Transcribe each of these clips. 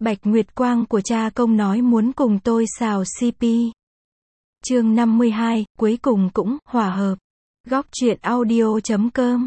Bạch Nguyệt Quang của cha công nói muốn cùng tôi xào CP. Chương 52, cuối cùng cũng hòa hợp. Góc truyện audio.com.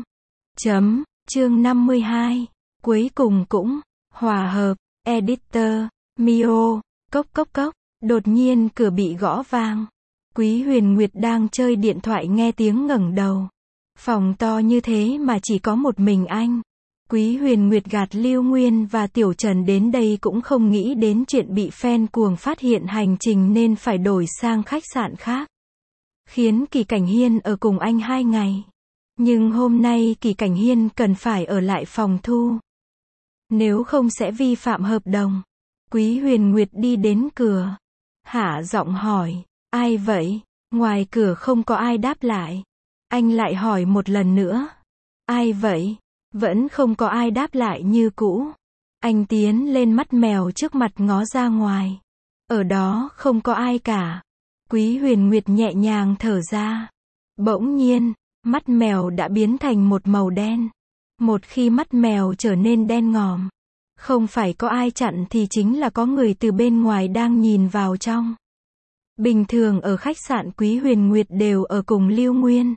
Chương 52, cuối cùng cũng hòa hợp. Editor, Mio. Cốc cốc cốc. Đột nhiên cửa bị gõ vang. Quý Huyền Nguyệt đang chơi điện thoại nghe tiếng ngẩng đầu. Phòng to như thế mà chỉ có một mình anh. Quý Huyền Nguyệt gạt Lưu Nguyên và Tiểu Trần đến đây cũng không nghĩ đến chuyện bị fan cuồng phát hiện hành trình nên phải đổi sang khách sạn khác. Khiến Kỳ Cảnh Hiên ở cùng anh 2 ngày. Nhưng hôm nay Kỳ Cảnh Hiên cần phải ở lại phòng thu. Nếu không sẽ vi phạm hợp đồng. Quý Huyền Nguyệt đi đến cửa. Hạ giọng hỏi, ai vậy? Ngoài cửa không có ai đáp lại. Anh lại hỏi một lần nữa. Ai vậy? Vẫn không có ai đáp lại như cũ. Anh tiến lên mắt mèo trước mặt ngó ra ngoài. Ở đó không có ai cả. Quý Huyền Nguyệt nhẹ nhàng thở ra. Bỗng nhiên, mắt mèo đã biến thành một màu đen. Một khi mắt mèo trở nên đen ngòm, không phải có ai chặn thì chính là có người từ bên ngoài đang nhìn vào trong. Bình thường ở khách sạn Quý Huyền Nguyệt đều ở cùng Lưu Nguyên.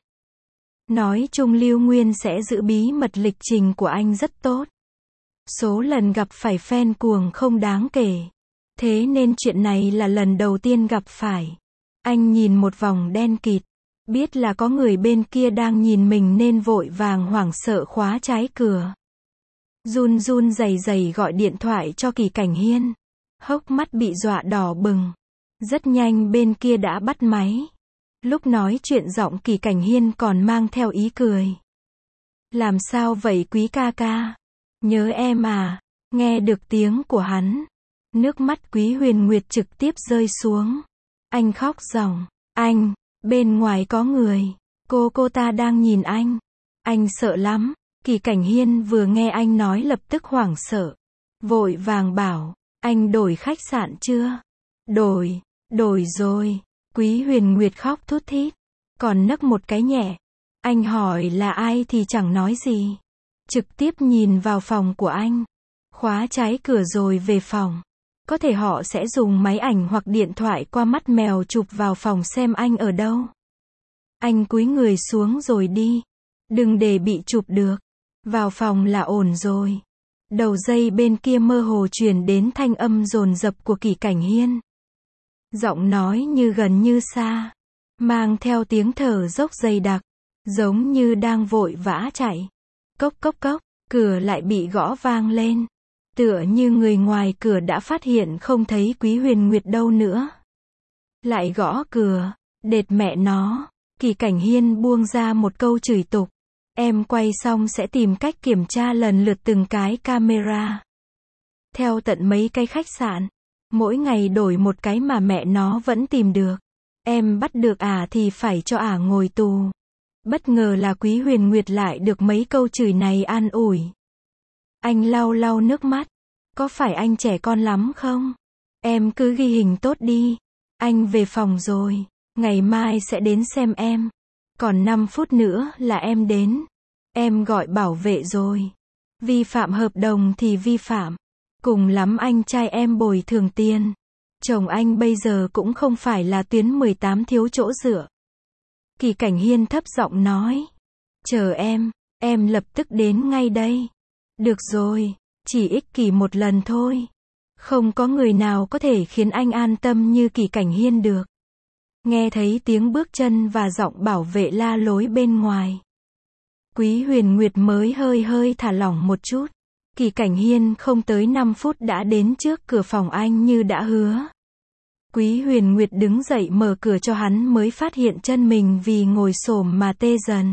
Nói chung Lưu Nguyên sẽ giữ bí mật lịch trình của anh rất tốt. Số lần gặp phải fan cuồng không đáng kể. Thế nên chuyện này là lần đầu tiên gặp phải. Anh nhìn một vòng đen kịt. Biết là có người bên kia đang nhìn mình nên vội vàng hoảng sợ khóa trái cửa. Run run rẩy rẩy gọi điện thoại cho Kỳ Cảnh Hiên. Hốc mắt bị dọa đỏ bừng. Rất nhanh bên kia đã bắt máy. Lúc nói chuyện giọng Kỳ Cảnh Hiên còn mang theo ý cười. Làm sao vậy Quý ca ca? Nhớ em à? Nghe được tiếng của hắn. Nước mắt Quý Huyền Nguyệt trực tiếp rơi xuống. Anh khóc ròng. Anh, bên ngoài có người. Cô ta đang nhìn anh. Anh sợ lắm. Kỳ Cảnh Hiên vừa nghe anh nói lập tức hoảng sợ. Vội vàng bảo, anh đổi khách sạn chưa? Đổi rồi. Quý Huyền Nguyệt khóc thút thít. Còn nấc một cái nhẹ. Anh hỏi là ai thì chẳng nói gì. Trực tiếp nhìn vào phòng của anh. Khóa trái cửa rồi về phòng. Có thể họ sẽ dùng máy ảnh hoặc điện thoại qua mắt mèo chụp vào phòng xem anh ở đâu. Anh cúi người xuống rồi đi. Đừng để bị chụp được. Vào phòng là ổn rồi. Đầu dây bên kia mơ hồ truyền đến thanh âm dồn dập của Kỳ Cảnh Hiên. Giọng nói như gần như xa. Mang theo tiếng thở dốc dày đặc. Giống như đang vội vã chạy. Cốc cốc cốc. Cửa lại bị gõ vang lên. Tựa như người ngoài cửa đã phát hiện không thấy Quý Huyền Nguyệt đâu nữa. Lại gõ cửa. Đệt mẹ nó. Kỳ Cảnh Hiên buông ra một câu chửi tục. Em quay xong sẽ tìm cách kiểm tra lần lượt từng cái camera. Theo tận mấy cái khách sạn. Mỗi ngày đổi một cái mà mẹ nó vẫn tìm được. Em bắt được thì phải cho ngồi tù. Bất ngờ là Quý Huyền Nguyệt lại được mấy câu chửi này an ủi. Anh lau lau nước mắt. Có phải anh trẻ con lắm không? Em cứ ghi hình tốt đi. Anh về phòng rồi. Ngày mai sẽ đến xem em. Còn 5 phút nữa là em đến. Em gọi bảo vệ rồi. Vi phạm hợp đồng thì vi phạm. Cùng lắm anh trai em bồi thường tiền. Chồng anh bây giờ cũng không phải là tuyến 18 thiếu chỗ dựa. Kỳ Cảnh Hiên thấp giọng nói. Chờ em lập tức đến ngay đây. Được rồi, chỉ ích kỷ một lần thôi. Không có người nào có thể khiến anh an tâm như Kỳ Cảnh Hiên được. Nghe thấy tiếng bước chân và giọng bảo vệ la lối bên ngoài. Quý Huyền Nguyệt mới hơi thả lỏng một chút. Kỳ Cảnh Hiên không tới 5 phút đã đến trước cửa phòng anh như đã hứa. Quý Huyền Nguyệt đứng dậy mở cửa cho hắn mới phát hiện chân mình vì ngồi xổm mà tê dần.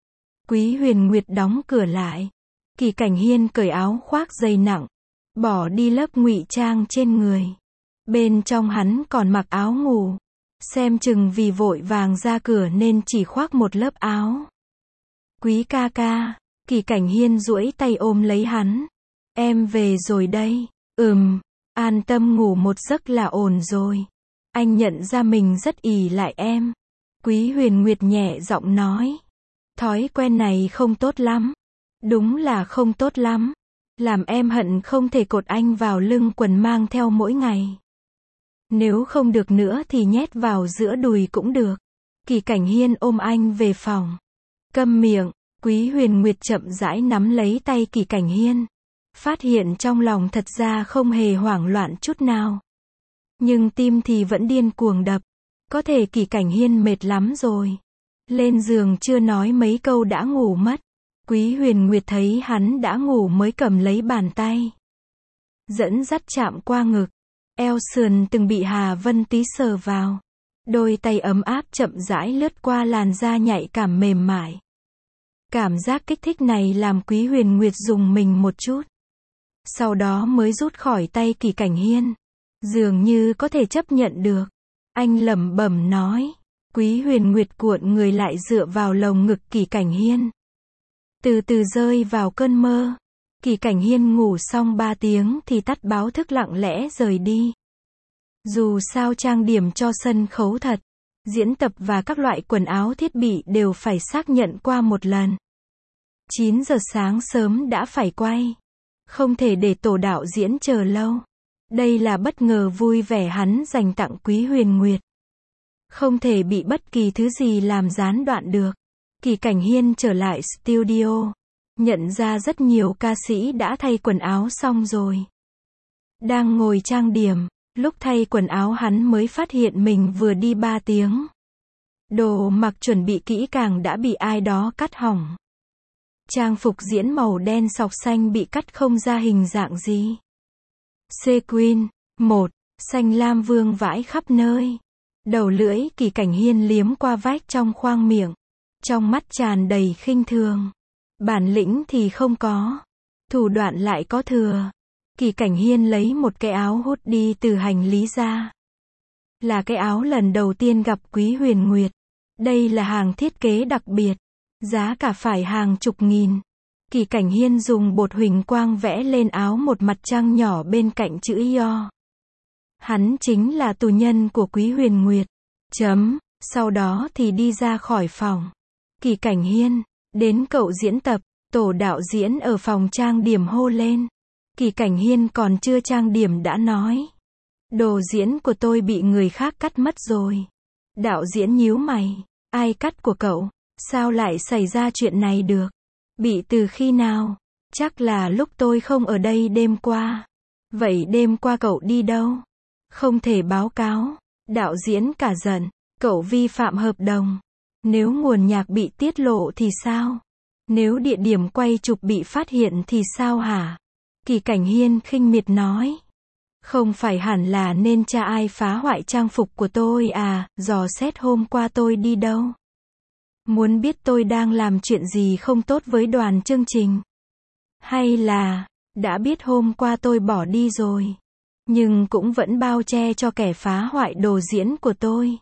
Quý Huyền Nguyệt đóng cửa lại. Kỳ Cảnh Hiên cởi áo khoác dày nặng. Bỏ đi lớp ngụy trang trên người. Bên trong hắn còn mặc áo ngủ. Xem chừng vì vội vàng ra cửa nên chỉ khoác một lớp áo. Quý ca ca. Kỳ Cảnh Hiên duỗi tay ôm lấy hắn. Em về rồi đây. An tâm ngủ một giấc là ổn rồi. Anh nhận ra mình rất ỷ lại em. Quý Huyền Nguyệt nhẹ giọng nói. Thói quen này không tốt lắm. Đúng là không tốt lắm. Làm em hận không thể cột anh vào lưng quần mang theo mỗi ngày. Nếu không được nữa thì nhét vào giữa đùi cũng được. Kỳ Cảnh Hiên ôm anh về phòng. Câm miệng, Quý Huyền Nguyệt chậm rãi nắm lấy tay Kỳ Cảnh Hiên. Phát hiện trong lòng thật ra không hề hoảng loạn chút nào. Nhưng tim thì vẫn điên cuồng đập. Có thể Kỳ Cảnh Hiên mệt lắm rồi. Lên giường chưa nói mấy câu đã ngủ mất. Quý Huyền Nguyệt thấy hắn đã ngủ mới cầm lấy bàn tay. Dẫn dắt chạm qua ngực. Eo sườn từng bị Hà Vân Tý sờ vào. Đôi tay ấm áp chậm rãi lướt qua làn da nhạy cảm mềm mại. Cảm giác kích thích này làm Quý Huyền Nguyệt rùng mình một chút. Sau đó mới rút khỏi tay Kỳ Cảnh Hiên. Dường như có thể chấp nhận được. Anh lẩm bẩm nói. Quý Huyền Nguyệt cuộn người lại dựa vào lồng ngực Kỳ Cảnh Hiên. Từ từ rơi vào cơn mơ. Kỳ Cảnh Hiên ngủ xong 3 tiếng thì tắt báo thức lặng lẽ rời đi. Dù sao trang điểm cho sân khấu thật, diễn tập và các loại quần áo thiết bị đều phải xác nhận qua một lần. 9 giờ sáng sớm đã phải quay. Không thể để tổ đạo diễn chờ lâu. Đây là bất ngờ vui vẻ hắn dành tặng Quý Huyền Nguyệt. Không thể bị bất kỳ thứ gì làm gián đoạn được. Kỳ Cảnh Hiên trở lại studio. Nhận ra rất nhiều ca sĩ đã thay quần áo xong rồi. Đang ngồi trang điểm, lúc thay quần áo hắn mới phát hiện mình vừa đi 3 tiếng. Đồ mặc chuẩn bị kỹ càng đã bị ai đó cắt hỏng. Trang phục diễn màu đen sọc xanh bị cắt không ra hình dạng gì. Sequin 1, xanh lam vương vãi khắp nơi. Đầu lưỡi Kỳ Cảnh Hiên liếm qua vách trong khoang miệng. Trong mắt tràn đầy khinh thường. Bản lĩnh thì không có. Thủ đoạn lại có thừa. Kỳ Cảnh Hiên lấy một cái áo hút đi từ hành lý ra. Là cái áo lần đầu tiên gặp Quý Huyền Nguyệt. Đây là hàng thiết kế đặc biệt. Giá cả phải hàng chục nghìn. Kỳ Cảnh Hiên dùng bột huỳnh quang vẽ lên áo một mặt trăng nhỏ bên cạnh chữ yo. Hắn chính là tù nhân của Quý Huyền Nguyệt. Sau đó thì đi ra khỏi phòng. Kỳ Cảnh Hiên, đến cậu diễn tập. Tổ đạo diễn ở phòng trang điểm hô lên. Kỳ Cảnh Hiên còn chưa trang điểm đã nói. Đồ diễn của tôi bị người khác cắt mất rồi. Đạo diễn nhíu mày. Ai cắt của cậu? Sao lại xảy ra chuyện này được? Bị từ khi nào? Chắc là lúc tôi không ở đây đêm qua. Vậy đêm qua cậu đi đâu? Không thể báo cáo. Đạo diễn cả giận. Cậu vi phạm hợp đồng. Nếu nguồn nhạc bị tiết lộ thì sao? Nếu địa điểm quay chụp bị phát hiện thì sao hả? Kỳ Cảnh Hiên khinh miệt nói. Không phải hẳn là nên tra ai phá hoại trang phục của tôi à, dò xét hôm qua tôi đi đâu? Muốn biết tôi đang làm chuyện gì không tốt với đoàn chương trình? Hay là, đã biết hôm qua tôi bỏ đi rồi, nhưng cũng vẫn bao che cho kẻ phá hoại đồ diễn của tôi?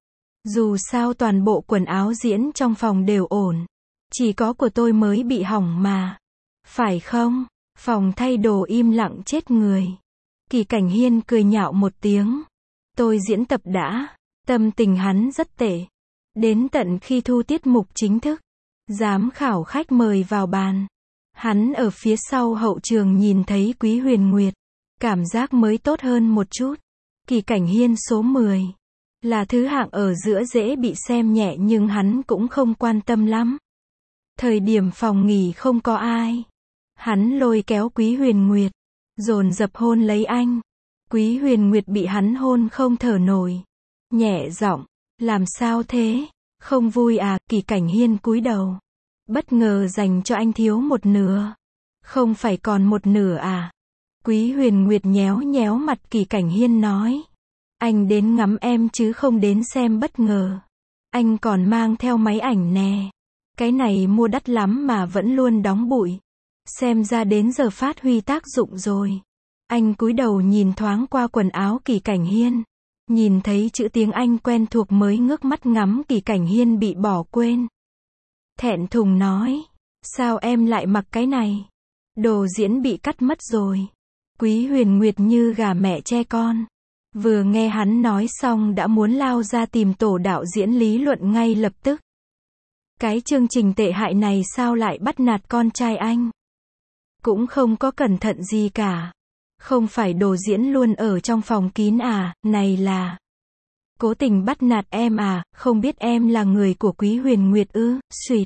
Dù sao toàn bộ quần áo diễn trong phòng đều ổn. Chỉ có của tôi mới bị hỏng mà. Phải không? Phòng thay đồ im lặng chết người. Kỳ Cảnh Hiên cười nhạo một tiếng. Tôi diễn tập đã. Tâm tình hắn rất tệ. Đến tận khi thu tiết mục chính thức. Giám khảo khách mời vào bàn. Hắn ở phía sau hậu trường nhìn thấy Quý Huyền Nguyệt. Cảm giác mới tốt hơn một chút. Kỳ Cảnh Hiên số 10. Là thứ hạng ở giữa dễ bị xem nhẹ nhưng hắn cũng không quan tâm lắm. Thời điểm phòng nghỉ không có ai. Hắn lôi kéo Quý Huyền Nguyệt. Dồn dập hôn lấy anh. Quý Huyền Nguyệt bị hắn hôn không thở nổi. Nhẹ giọng. Làm sao thế? Không vui à? Kỳ Cảnh Hiên cúi đầu. Bất ngờ dành cho anh thiếu một nửa. Không phải còn một nửa à? Quý Huyền Nguyệt nhéo nhéo mặt Kỳ Cảnh Hiên nói. Anh đến ngắm em chứ không đến xem bất ngờ. Anh còn mang theo máy ảnh nè. Cái này mua đắt lắm mà vẫn luôn đóng bụi. Xem ra đến giờ phát huy tác dụng rồi. Anh cúi đầu nhìn thoáng qua quần áo Kỳ Cảnh Hiên. Nhìn thấy chữ tiếng Anh quen thuộc mới ngước mắt ngắm Kỳ Cảnh Hiên bị bỏ quên. Thẹn thùng nói. Sao em lại mặc cái này? Đồ diễn bị cắt mất rồi. Quý Huyền Nguyệt như gà mẹ che con. Vừa nghe hắn nói xong đã muốn lao ra tìm tổ đạo diễn lý luận ngay lập tức. Cái chương trình tệ hại này sao lại bắt nạt con trai anh? Cũng không có cẩn thận gì cả. Không phải đồ diễn luôn ở trong phòng kín à, này là cố tình bắt nạt em à, không biết em là người của Quý Huyền Nguyệt ư, xuyệt.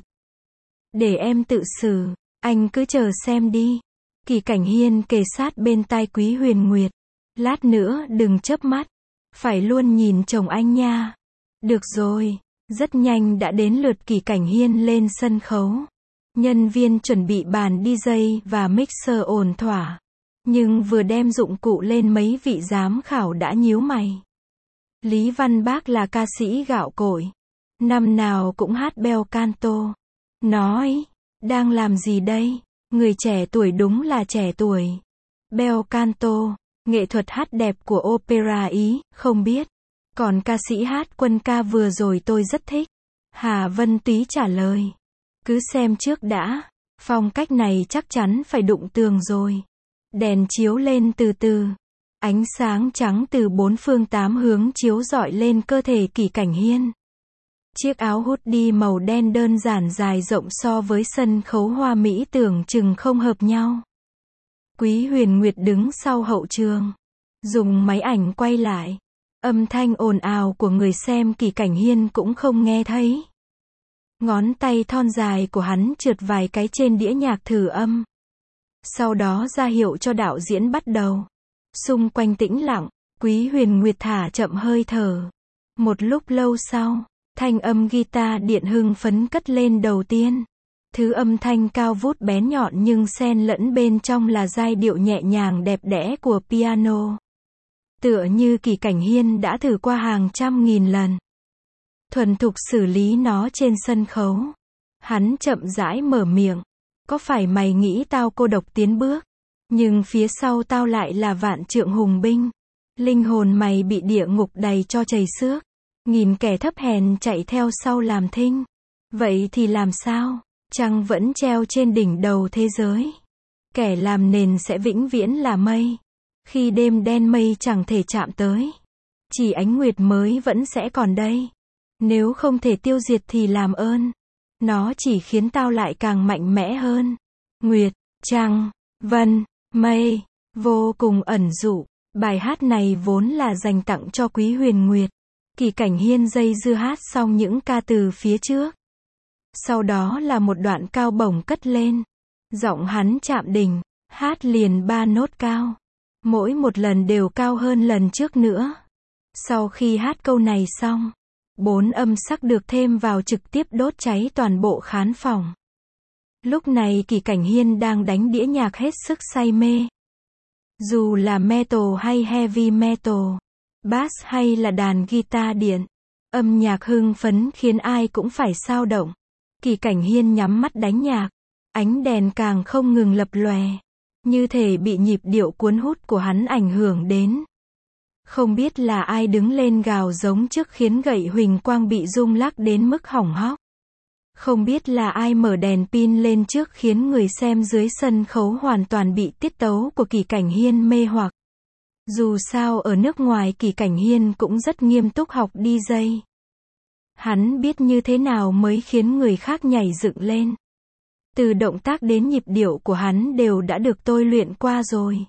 Để em tự xử, anh cứ chờ xem đi. Kỳ Cảnh Hiên kề sát bên tai Quý Huyền Nguyệt. Lát nữa đừng chớp mắt. Phải luôn nhìn chồng anh nha. Được rồi. Rất nhanh đã đến lượt Kỳ Cảnh Hiên lên sân khấu. Nhân viên chuẩn bị bàn DJ và mixer ổn thỏa. Nhưng vừa đem dụng cụ lên mấy vị giám khảo đã nhíu mày. Lý Văn Bác là ca sĩ gạo cội. Năm nào cũng hát bel canto. Nói, đang làm gì đây? Người trẻ tuổi đúng là trẻ tuổi. Bel canto, nghệ thuật hát đẹp của opera Ý, không biết. Còn ca sĩ hát quân ca vừa rồi tôi rất thích. Hà Vân Túy trả lời. Cứ xem trước đã. Phong cách này chắc chắn phải đụng tường rồi. Đèn chiếu lên từ từ. Ánh sáng trắng từ bốn phương tám hướng chiếu rọi lên cơ thể Kỳ Cảnh Hiên. Chiếc áo hoodie màu đen đơn giản dài rộng so với sân khấu hoa mỹ tưởng chừng không hợp nhau. Quý Huyền Nguyệt đứng sau hậu trường. Dùng máy ảnh quay lại. Âm thanh ồn ào của người xem Kỳ Cảnh Hiên cũng không nghe thấy. Ngón tay thon dài của hắn trượt vài cái trên đĩa nhạc thử âm. Sau đó ra hiệu cho đạo diễn bắt đầu. Xung quanh tĩnh lặng, Quý Huyền Nguyệt thả chậm hơi thở. Một lúc lâu sau, thanh âm guitar điện hưng phấn cất lên đầu tiên. Thứ âm thanh cao vút bén nhọn nhưng xen lẫn bên trong là giai điệu nhẹ nhàng đẹp đẽ của piano. Tựa như Kỳ Cảnh Hiên đã thử qua hàng trăm nghìn lần. Thuần thục xử lý nó trên sân khấu. Hắn chậm rãi mở miệng. Có phải mày nghĩ tao cô độc tiến bước? Nhưng phía sau tao lại là vạn trượng hùng binh. Linh hồn mày bị địa ngục đầy cho chảy xước. Nghìn kẻ thấp hèn chạy theo sau làm thinh. Vậy thì làm sao? Trăng vẫn treo trên đỉnh đầu thế giới. Kẻ làm nền sẽ vĩnh viễn là mây. Khi đêm đen mây chẳng thể chạm tới. Chỉ ánh nguyệt mới vẫn sẽ còn đây. Nếu không thể tiêu diệt thì làm ơn. Nó chỉ khiến tao lại càng mạnh mẽ hơn. Nguyệt, trăng, vân, mây, vô cùng ẩn dụ. Bài hát này vốn là dành tặng cho Quý Huyền Nguyệt. Kỳ Cảnh Hiên dây dưa hát xong những ca từ phía trước. Sau đó là một đoạn cao bổng cất lên. Giọng hắn chạm đỉnh, hát liền 3 nốt cao. Mỗi một lần đều cao hơn lần trước nữa. Sau khi hát câu này xong, 4 âm sắc được thêm vào trực tiếp đốt cháy toàn bộ khán phòng. Lúc này Kỳ Cảnh Hiên đang đánh đĩa nhạc hết sức say mê. Dù là metal hay heavy metal, bass hay là đàn guitar điện, âm nhạc hưng phấn khiến ai cũng phải xao động. Kỳ Cảnh Hiên nhắm mắt đánh nhạc, ánh đèn càng không ngừng lập lòe, như thể bị nhịp điệu cuốn hút của hắn ảnh hưởng đến. Không biết là ai đứng lên gào giống trước khiến gậy huỳnh quang bị rung lắc đến mức hỏng hóc. Không biết là ai mở đèn pin lên trước khiến người xem dưới sân khấu hoàn toàn bị tiết tấu của Kỳ Cảnh Hiên mê hoặc. Dù sao ở nước ngoài Kỳ Cảnh Hiên cũng rất nghiêm túc học DJ. Hắn biết như thế nào mới khiến người khác nhảy dựng lên. Từ động tác đến nhịp điệu của hắn đều đã được tôi luyện qua rồi.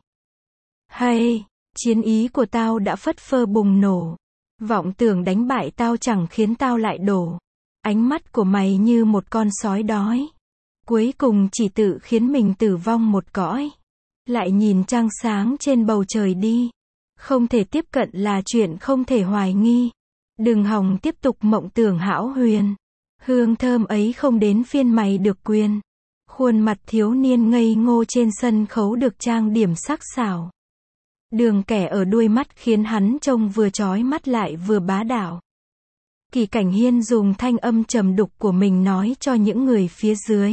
Hay, chiến ý của tao đã phất phơ bùng nổ. Vọng tưởng đánh bại tao chẳng khiến tao lại đổ. Ánh mắt của mày như một con sói đói. Cuối cùng chỉ tự khiến mình tử vong một cõi. Lại nhìn trăng sáng trên bầu trời đi. Không thể tiếp cận là chuyện không thể hoài nghi. Đừng hòng tiếp tục mộng tưởng hão huyền. Hương thơm ấy không đến phiên mày được quyền. Khuôn mặt thiếu niên ngây ngô trên sân khấu được trang điểm sắc sảo. Đường kẻ ở đuôi mắt khiến hắn trông vừa chói mắt lại vừa bá đạo. Kỳ Cảnh Hiên dùng thanh âm trầm đục của mình nói cho những người phía dưới.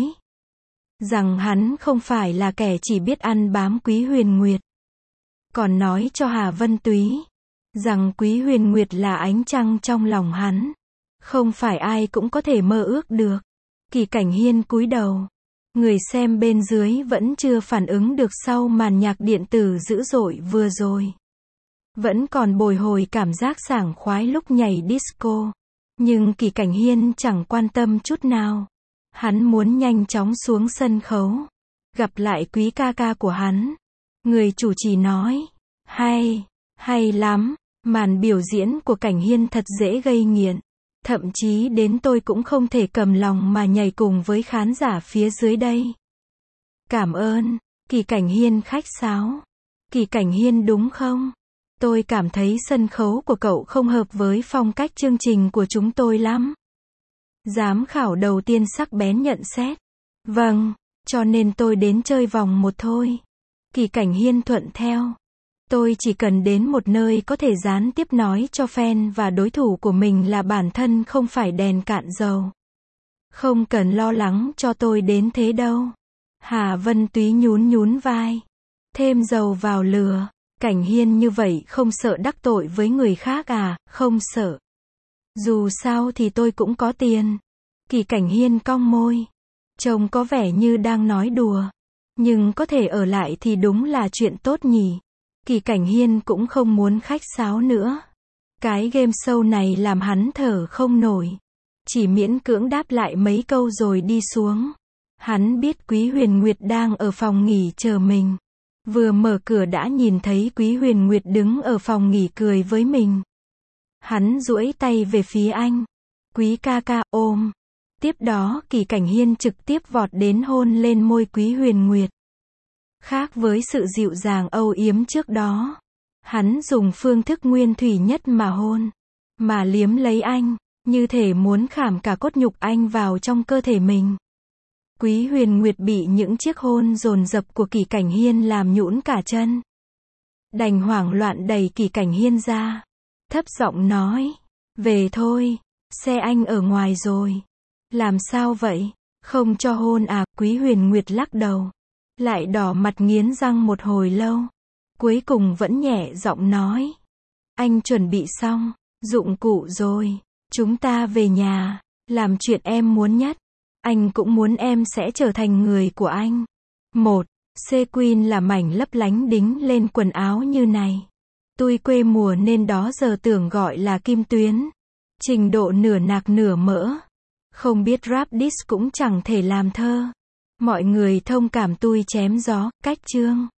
Rằng hắn không phải là kẻ chỉ biết ăn bám Quý Huyền Nguyệt. Còn nói cho Hà Vân Túy. Rằng Quý Huyền Nguyệt là ánh trăng trong lòng hắn. Không phải ai cũng có thể mơ ước được. Kỳ Cảnh Hiên cúi đầu. Người xem bên dưới vẫn chưa phản ứng được sau màn nhạc điện tử dữ dội vừa rồi. Vẫn còn bồi hồi cảm giác sảng khoái lúc nhảy disco. Nhưng Kỳ Cảnh Hiên chẳng quan tâm chút nào. Hắn muốn nhanh chóng xuống sân khấu. Gặp lại quý ca ca của hắn. Người chủ trì nói. Hay lắm. Màn biểu diễn của Cảnh Hiên thật dễ gây nghiện. Thậm chí đến tôi cũng không thể cầm lòng mà nhảy cùng với khán giả phía dưới đây. Cảm ơn. Kỳ Cảnh Hiên khách sáo. Kỳ Cảnh Hiên đúng không? Tôi cảm thấy sân khấu của cậu không hợp với phong cách chương trình của chúng tôi lắm. Giám khảo đầu tiên sắc bén nhận xét. Vâng, cho nên tôi đến chơi vòng một thôi. Kỳ Cảnh Hiên thuận theo. Tôi chỉ cần đến một nơi có thể gián tiếp nói cho fan và đối thủ của mình là bản thân không phải đèn cạn dầu. Không cần lo lắng cho tôi đến thế đâu. Hà Vân Túy nhún vai. Thêm dầu vào lửa. Cảnh Hiên như vậy không sợ đắc tội với người khác à? Không sợ. Dù sao thì tôi cũng có tiền. Kỳ Cảnh Hiên cong môi. Trông có vẻ như đang nói đùa. Nhưng có thể ở lại thì đúng là chuyện tốt nhỉ. Kỳ Cảnh Hiên cũng không muốn khách sáo nữa. Cái game show này làm hắn thở không nổi. Chỉ miễn cưỡng đáp lại mấy câu rồi đi xuống. Hắn biết Quý Huyền Nguyệt đang ở phòng nghỉ chờ mình. Vừa mở cửa đã nhìn thấy Quý Huyền Nguyệt đứng ở phòng nghỉ cười với mình. Hắn duỗi tay về phía anh. Quý ca ca, ôm. Tiếp đó Kỳ Cảnh Hiên trực tiếp vọt đến hôn lên môi Quý Huyền Nguyệt. Khác với sự dịu dàng âu yếm trước đó. Hắn dùng phương thức nguyên thủy nhất mà hôn. Mà liếm lấy anh. Như thể muốn khảm cả cốt nhục anh vào trong cơ thể mình. Quý Huyền Nguyệt bị những chiếc hôn dồn dập của Kỳ Cảnh Hiên làm nhũn cả chân. Đành hoảng loạn đẩy Kỳ Cảnh Hiên ra. Thấp giọng nói. Về thôi. Xe anh ở ngoài rồi. Làm sao vậy? Không cho hôn à? Quý Huyền Nguyệt lắc đầu. Lại đỏ mặt nghiến răng một hồi lâu. Cuối cùng vẫn nhẹ giọng nói. Anh chuẩn bị xong dụng cụ rồi. Chúng ta về nhà. Làm chuyện em muốn nhất. Anh cũng muốn em sẽ trở thành người của anh. Một, sequin là mảnh lấp lánh đính lên quần áo như này. Tôi quê mùa nên đó giờ tưởng gọi là kim tuyến. Trình độ nửa nạc nửa mỡ. Không biết rap diss cũng chẳng thể làm thơ. Mọi người thông cảm tôi chém gió, cách chương.